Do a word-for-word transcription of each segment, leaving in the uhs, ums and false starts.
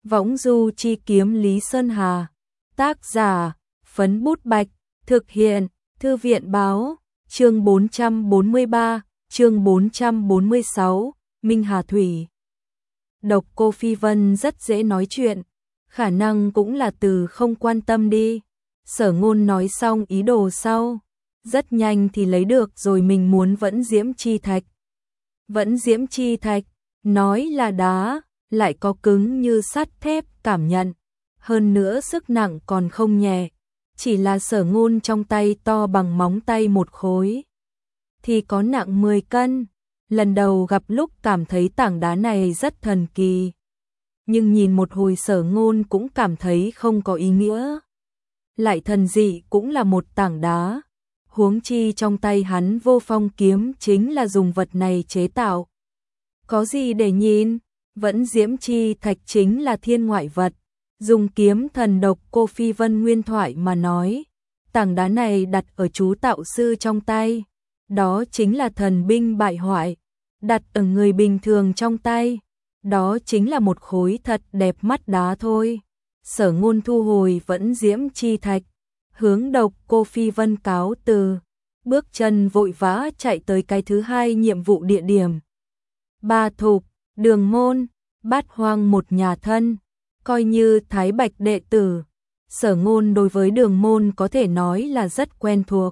Võng du chi kiếm Lý Sơn Hà. Tác giả, Phấn Bút Bạch. Thực hiện, Thư viện Báo. Chương bốn trăm bốn mươi ba, chương bốn trăm bốn mươi sáu, Minh Hà Thủy. Độc Cô Phi Vân rất dễ nói chuyện, khả năng cũng là từ không quan tâm đi. Sở Ngôn nói xong ý đồ sau, rất nhanh thì lấy được rồi mình muốn Vẫn Diễm Chi Thạch. Vẫn Diễm Chi Thạch, nói là đá, lại có cứng như sắt thép cảm nhận, hơn nữa sức nặng còn không nhẹ. Chỉ là Sở Ngôn trong tay to bằng móng tay một khối, thì có nặng mười cân. Lần đầu gặp lúc cảm thấy tảng đá này rất thần kỳ, nhưng nhìn một hồi Sở Ngôn cũng cảm thấy không có ý nghĩa. Lại thần dị cũng là một tảng đá, huống chi trong tay hắn Vô Phong kiếm chính là dùng vật này chế tạo. Có gì để nhìn, Vẫn Diễm Chi Thạch chính là thiên ngoại vật. Dùng kiếm thần Độc Cô Phi Vân nguyên thoại mà nói, tảng đá này đặt ở chú tạo sư trong tay, đó chính là thần binh bại hoại. Đặt ở người bình thường trong tay, đó chính là một khối thật đẹp mắt đá thôi. Sở Ngôn thu hồi Vẫn Diễm Chi Thạch, hướng Độc Cô Phi Vân cáo từ, bước chân vội vã chạy tới cái thứ hai nhiệm vụ địa điểm. Ba Thục, Đường Môn, Bát Hoang một nhà thân, coi như Thái Bạch đệ tử. Sở Ngôn đối với Đường Môn có thể nói là rất quen thuộc.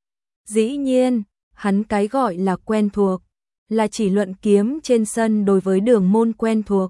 Dĩ nhiên, hắn cái gọi là quen thuộc là chỉ luận kiếm trên sân đối với Đường Môn quen thuộc,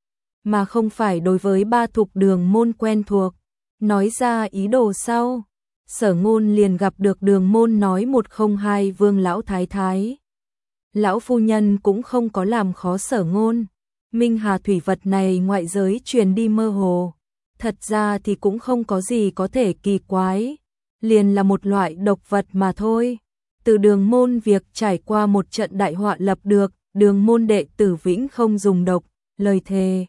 mà không phải đối với Ba Thục Đường Môn quen thuộc. Nói ra ý đồ sau, Sở Ngôn liền gặp được Đường Môn nói một không hai Vương lão thái thái. Lão phu nhân cũng không có làm khó Sở Ngôn. Minh Hà Thủy vật này ngoại giới truyền đi mơ hồ, thật ra thì cũng không có gì có thể kỳ quái, liền là một loại độc vật mà thôi. Từ Đường Môn việc trải qua một trận đại họa lập được, Đường Môn đệ tử vĩnh không dùng độc, lời thề.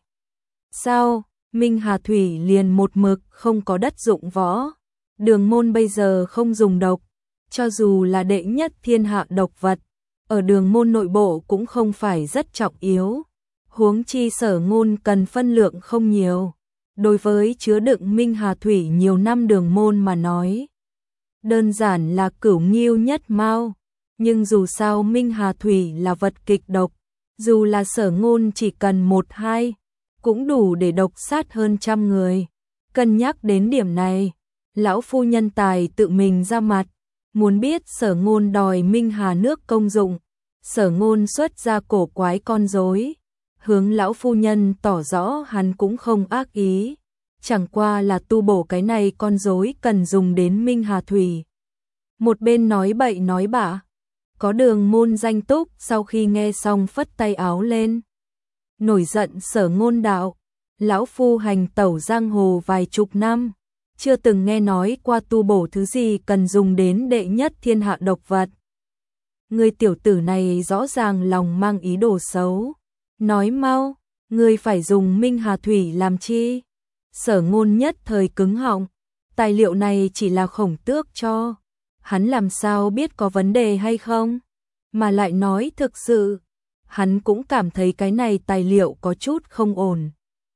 Sao, Minh Hà Thủy liền một mực không có đất dụng võ. Đường Môn bây giờ không dùng độc, cho dù là đệ nhất thiên hạ độc vật, ở Đường Môn nội bộ cũng không phải rất trọng yếu. Huống chi Sở Ngôn cần phân lượng không nhiều. Đối với chứa đựng Minh Hà Thủy nhiều năm Đường Môn mà nói, đơn giản là cửu nghiêu nhất mao. Nhưng dù sao Minh Hà Thủy là vật kịch độc, dù là Sở Ngôn chỉ cần một hai, cũng đủ để độc sát hơn trăm người. Cân nhắc đến điểm này, lão phu nhân tài tự mình ra mặt, muốn biết Sở Ngôn đòi Minh Hà nước công dụng. Sở Ngôn xuất ra cổ quái con rối, hướng lão phu nhân tỏ rõ hắn cũng không ác ý, chẳng qua là tu bổ cái này con rối cần dùng đến Minh Hà Thủy. Một bên nói bậy nói bạ, có Đường Môn danh túc sau khi nghe xong phất tay áo lên, nổi giận. Sở Ngôn đạo, lão phu hành tẩu giang hồ vài chục năm, chưa từng nghe nói qua tu bổ thứ gì cần dùng đến đệ nhất thiên hạ độc vật. Người tiểu tử này rõ ràng lòng mang ý đồ xấu. Nói mau, người phải dùng Minh Hà Thủy làm chi? Sở Ngôn nhất thời cứng họng, tài liệu này chỉ là Khổng Tước cho, hắn làm sao biết có vấn đề hay không? Mà lại nói thực sự, hắn cũng cảm thấy cái này tài liệu có chút không ổn.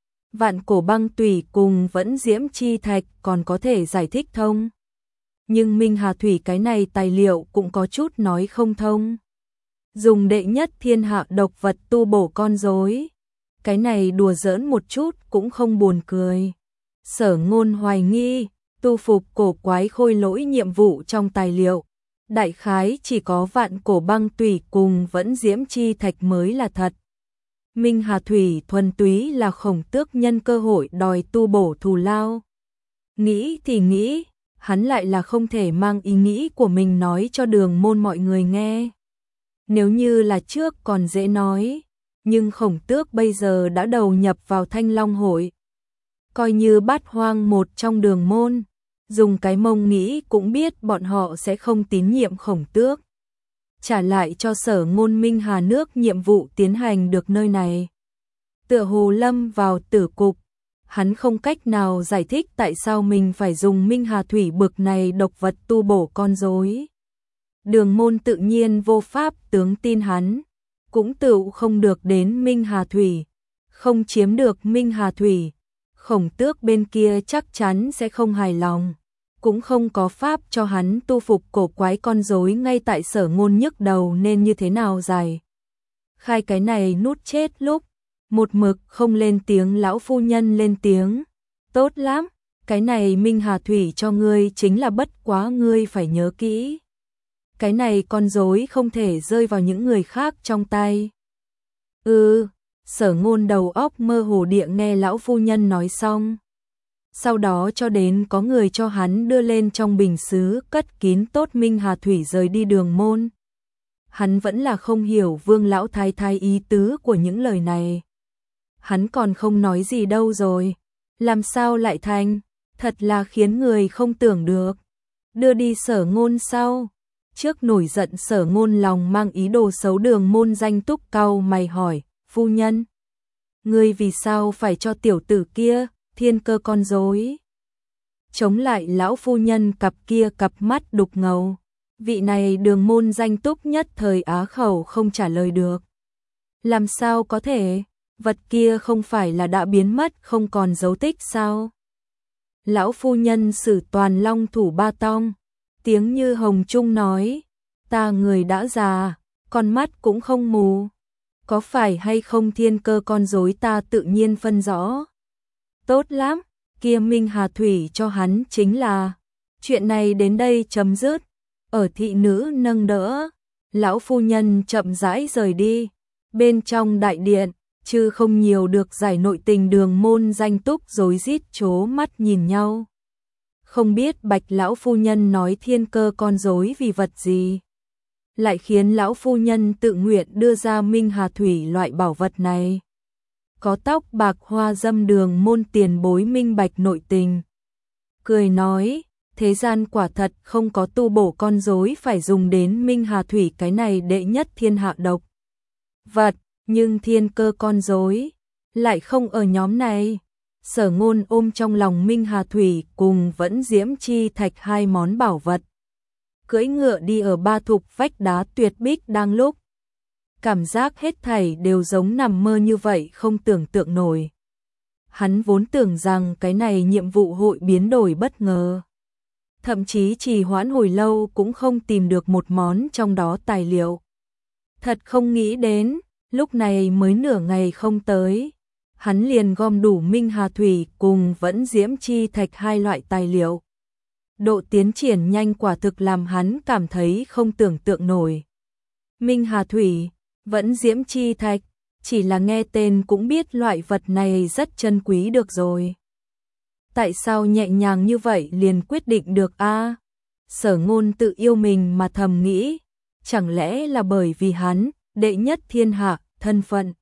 Vạn Cổ Băng Tủy cùng Vẫn Diễm Chi Thạch còn có thể giải thích thông, nhưng Minh Hà Thủy cái này tài liệu cũng có chút nói không thông. Dùng đệ nhất thiên hạ độc vật tu bổ con rối, cái này đùa giỡn một chút cũng không buồn cười. Sở Ngôn hoài nghi, tu phục cổ quái khôi lỗi nhiệm vụ trong tài liệu, đại khái chỉ có Vạn Cổ Băng Tủy cùng Vẫn Diễm Chi Thạch mới là thật. Minh Hà Thủy thuần túy là Khổng Tước nhân cơ hội đòi tu bổ thù lao. Nghĩ thì nghĩ, hắn lại là không thể mang ý nghĩ của mình nói cho Đường Môn mọi người nghe. Nếu như là trước còn dễ nói, nhưng Khổng Tước bây giờ đã đầu nhập vào Thanh Long hội, coi như Bát Hoang một trong Đường Môn, dùng cái mông nghĩ cũng biết bọn họ sẽ không tín nhiệm Khổng Tước. Trả lại cho Sở Ngôn Minh Hà nước nhiệm vụ tiến hành được nơi này, tựa hồ lâm vào tử cục. Hắn không cách nào giải thích tại sao mình phải dùng Minh Hà Thủy bực này độc vật tu bổ con rối. Đường Môn tự nhiên vô pháp tướng tin hắn, cũng tự không được đến Minh Hà Thủy, không chiếm được Minh Hà Thủy, Khổng Tước bên kia chắc chắn sẽ không hài lòng, cũng không có pháp cho hắn tu phục cổ quái con rối ngay tại Sở Ngôn nhức đầu nên như thế nào giải. Khai cái này nút chết lúc, một mực không lên tiếng. Lão phu nhân lên tiếng, tốt lắm, cái này Minh Hà Thủy cho ngươi chính là bất quá ngươi phải nhớ kỹ. Cái này con rối không thể rơi vào những người khác trong tay. Ừ, Sở Ngôn đầu óc mơ hồ địa nghe lão phu nhân nói xong. Sau đó cho đến có người cho hắn đưa lên trong bình sứ cất kín tốt Minh Hà Thủy rời đi đường môn. Hắn vẫn là không hiểu Vương lão thái thái ý tứ của những lời này. Hắn còn không nói gì đâu rồi, làm sao lại thành, thật là khiến người không tưởng được. Đưa đi Sở Ngôn sau, trước nổi giận Sở Ngôn lòng mang ý đồ xấu đường môn danh túc cau mày hỏi, phu nhân, ngươi vì sao phải cho tiểu tử kia thiên cơ con rối? Chống lại lão phu nhân cặp kia cặp mắt đục ngầu. Vị này đường môn danh túc nhất thời á khẩu không trả lời được. Làm sao có thể, vật kia không phải là đã biến mất không còn dấu tích sao? Lão phu nhân sử toàn long thủ ba tong, tiếng như hồng trung nói, ta người đã già, con mắt cũng không mù. Có phải hay không thiên cơ con rối ta tự nhiên phân rõ. Tốt lắm, kia Minh Hà Thủy cho hắn chính là. Chuyện này đến đây chấm dứt. Ở thị nữ nâng đỡ, lão phu nhân chậm rãi rời đi. Bên trong đại điện, chứ không nhiều được giải nội tình đường môn danh túc rối rít chố mắt nhìn nhau. Không biết Bạch lão phu nhân nói thiên cơ con rối vì vật gì, lại khiến lão phu nhân tự nguyện đưa ra Minh Hà Thủy loại bảo vật này. Có tóc bạc hoa dâm đường môn tiền bối minh bạch nội tình. Cười nói, thế gian quả thật không có tu bổ con rối phải dùng đến Minh Hà Thủy cái này đệ nhất thiên hạ độc vật, nhưng thiên cơ con rối lại không ở nhóm này. Sở Ngôn ôm trong lòng Minh Hà Thủy cùng vẫn diễm chi thạch hai món bảo vật. Cưỡi ngựa đi ở ba thục vách đá tuyệt bích đang lúc. Cảm giác hết thảy đều giống nằm mơ như vậy không tưởng tượng nổi. Hắn vốn tưởng rằng cái này nhiệm vụ hội biến đổi bất ngờ. Thậm chí trì hoãn hồi lâu cũng không tìm được một món trong đó tài liệu. Thật không nghĩ đến, lúc này mới nửa ngày không tới. Hắn liền gom đủ Minh Hà Thủy cùng vẫn diễm chi thạch hai loại tài liệu. Độ tiến triển nhanh quả thực làm hắn cảm thấy không tưởng tượng nổi. Minh Hà Thủy, vẫn diễm chi thạch, chỉ là nghe tên cũng biết loại vật này rất chân quý được rồi. Tại sao nhẹ nhàng như vậy liền quyết định được a? À? Sở Ngôn tự yêu mình mà thầm nghĩ, chẳng lẽ là bởi vì hắn, đệ nhất thiên hạ, thân phận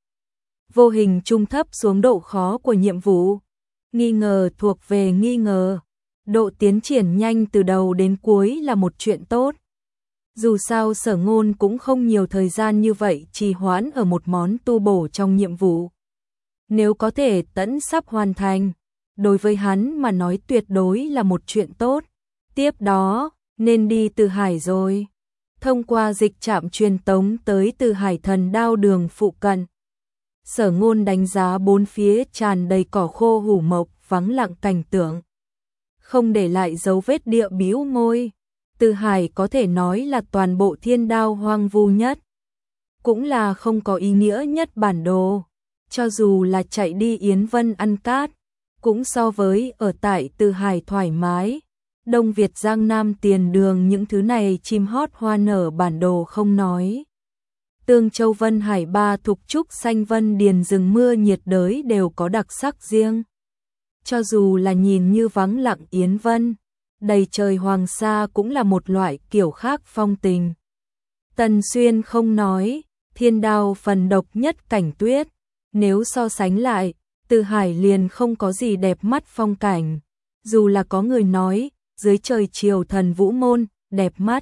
vô hình trung thấp xuống độ khó của nhiệm vụ. Nghi ngờ thuộc về nghi ngờ, độ tiến triển nhanh từ đầu đến cuối là một chuyện tốt. Dù sao Sở Ngôn cũng không nhiều thời gian như vậy trì hoãn ở một món tu bổ trong nhiệm vụ. Nếu có thể tẫn sắp hoàn thành, đối với hắn mà nói tuyệt đối là một chuyện tốt. Tiếp đó, nên đi Từ Hải rồi. Thông qua dịch trạm truyền tống tới Từ Hải Thần Đao đường phụ cận. Sở Ngôn đánh giá bốn phía tràn đầy cỏ khô hủ mộc, vắng lặng cảnh tượng. Không để lại dấu vết địa bĩu môi. Từ Hải có thể nói là toàn bộ thiên đao hoang vu nhất. Cũng là không có ý nghĩa nhất bản đồ. Cho dù là chạy đi Yến Vân ăn cát, cũng so với ở tại Từ Hải thoải mái. Đông Việt Giang Nam Tiền Đường những thứ này chim hót hoa nở bản đồ không nói. Tương Châu Vân Hải ba thục trúc xanh vân điền rừng mưa nhiệt đới đều có đặc sắc riêng. Cho dù là nhìn như vắng lặng Yến Vân, đầy trời hoàng sa cũng là một loại kiểu khác phong tình. Tần Xuyên không nói, thiên đao phần độc nhất cảnh tuyết, nếu so sánh lại, Từ Hải liền không có gì đẹp mắt phong cảnh. Dù là có người nói, dưới trời chiều thần vũ môn, đẹp mắt.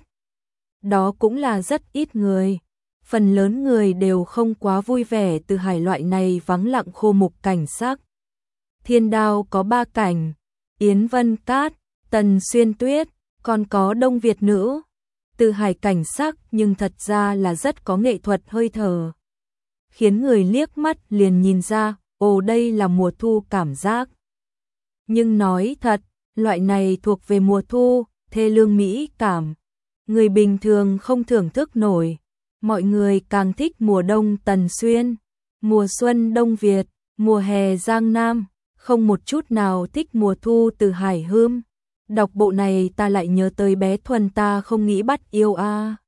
Đó cũng là rất ít người. Phần lớn người đều không quá vui vẻ Từ Hải loại này vắng lặng khô mục cảnh sắc. Thiên đao có ba cảnh, Yến Vân cát, Tần Xuyên tuyết, còn có Đông Việt nữ. Từ Hải cảnh sắc nhưng thật ra là rất có nghệ thuật hơi thở. Khiến người liếc mắt liền nhìn ra, ồ đây là mùa thu cảm giác. Nhưng nói thật, loại này thuộc về mùa thu, thê lương mỹ cảm. Người bình thường không thưởng thức nổi. Mọi người càng thích mùa đông Tần Xuyên, mùa xuân Đông Việt, mùa hè Giang Nam, không một chút nào thích mùa thu từ Hải Hương. Đọc bộ này ta lại nhớ tới bé Thuần ta không nghĩ bắt yêu a.